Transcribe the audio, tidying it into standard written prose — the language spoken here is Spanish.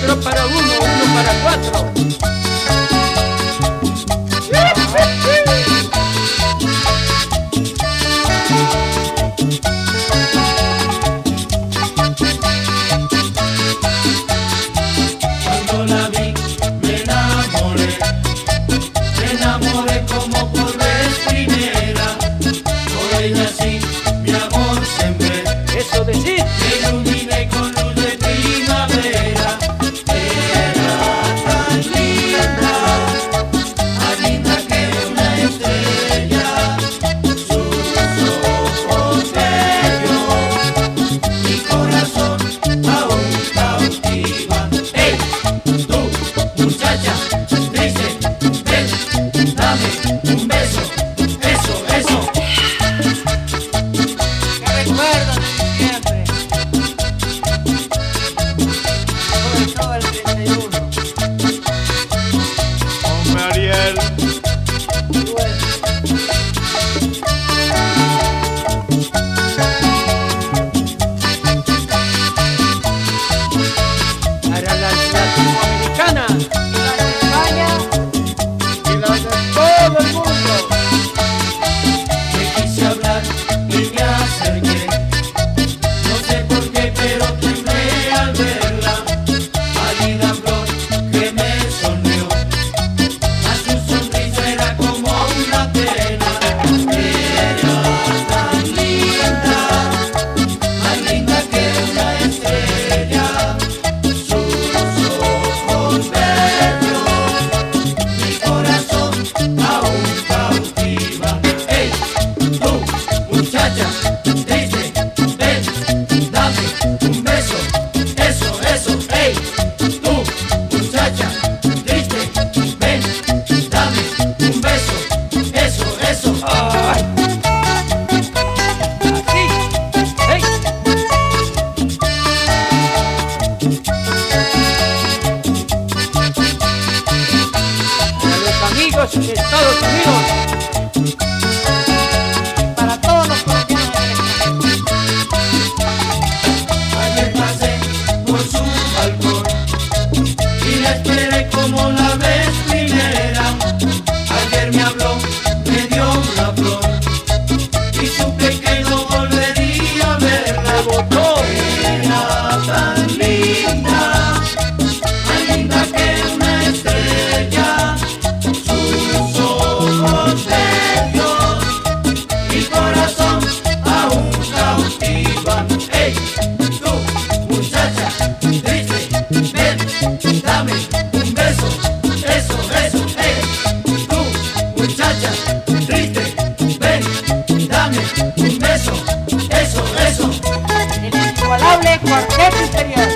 4 para 1, 1 para 4. Cuando la vi me enamoré como por vez primera. Por ella sí, mi amor sembré. Eso decir. Me iluminé con luz de primavera. Era tan linda, más linda que una estrella. Sus ojos bellos, mi corazón aún cautiva. ¡Ey! Tú, muchacha, triste, ven, dame un beso. Eso, eso. Que recuerdo siempre. Sobre todo el 31. Hombre, Ariel. Y bueno, Para las latinoamericanas y las de España, y las de todo el mundo. Le quise hablar y me acerqué. No sé por qué, pero temblé al verla. Pálida flor que me sonrió. A su sonrisa era como una pena. Era tan linda, más linda que una estrella. Sus ojos bellos, mi corazón aún cautiva. ¡Ey! Tú, muchacha, triste, ven, dame un beso. Eso, eso. ¡Ey! Tú, muchacha, triste, ven, dame un beso. Eso, eso. ¡Ay! Así. ¡Hey! Para los amigos de Estados Unidos. para todos los colombianos en el extranjero. Ayer pasé por su balcón y la esperé como la vez primera. Ayer me habló, me dio una flor y supe que no volvería a verla. Botó. Era tan linda, más linda que una estrella. Sus ojos bellos, mi corazón aún cautiva. ¡Ey! Tú, muchacha, triste, ven, dame un beso. Eso, eso. ¡Ey! Tú, muchacha, triste, ven, dame un beso. Eso, eso. El inigualable Cuarteto Imperial.